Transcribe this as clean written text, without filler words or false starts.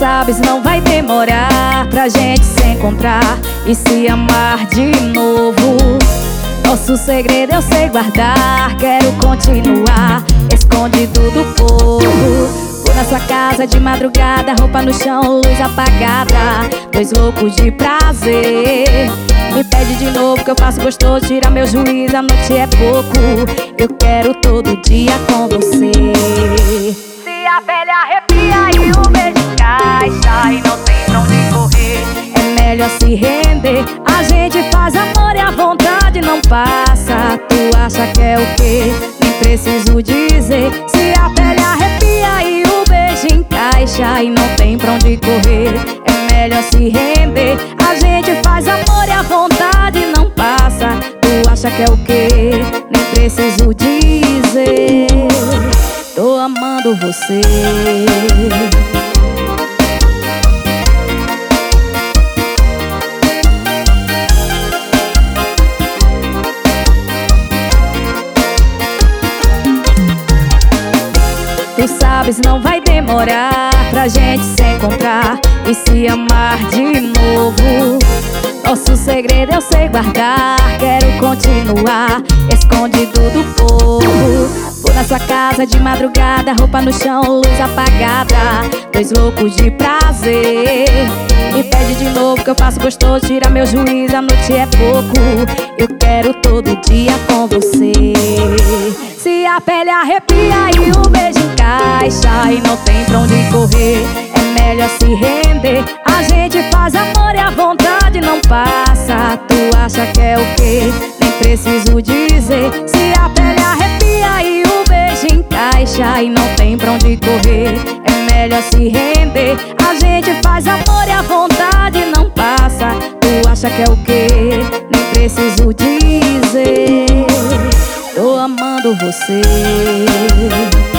sabes, não vai demorar pra gente se encontrar e se amar de novo. Nosso segredo eu sei guardar, quero continuar escondido do povo. Vou na sua casa de madrugada, roupa no chão, luz apagada, dois loucos de prazer. Me pede de novo que eu faço gostoso, tira meu juízo, a noite é pouco. Eu quero todo dia com você. Se a pele arrepia e o beijo encaixa e não tem pra onde correr, é melhor se render. A gente faz amor e a vontade não passa. Tu acha que é o quê? Nem preciso dizer. Se a pele arrepia e o beijo encaixa e não tem pra onde correr, é melhor se render. A gente faz amor e a vontade não passa. Tu acha que é o quê? Nem preciso dizer. Tô amando você. Tu sabes, não vai demorar pra gente se encontrar e se amar de novo. Nosso segredo eu sei guardar, quero continuar escondido do povo. Vou na sua casa de madrugada, roupa no chão, luz apagada, dois loucos de prazer. Me pede de novo que eu faço gostoso, tira meu juízo, a noite é pouco. Eu quero todo dia com você. Se a pele arrepia e o beijo encaixa e não tem pra onde correr, é melhor se render. A gente faz amor e a vontade não passa. Tu acha que é o quê? Nem preciso dizer. Se a pele arrepia e o beijo encaixa e não tem pra onde correr, é melhor se render. A gente faz amor e a vontade não passa. Tu acha que é o quê? Nem preciso dizer. Tô amando você.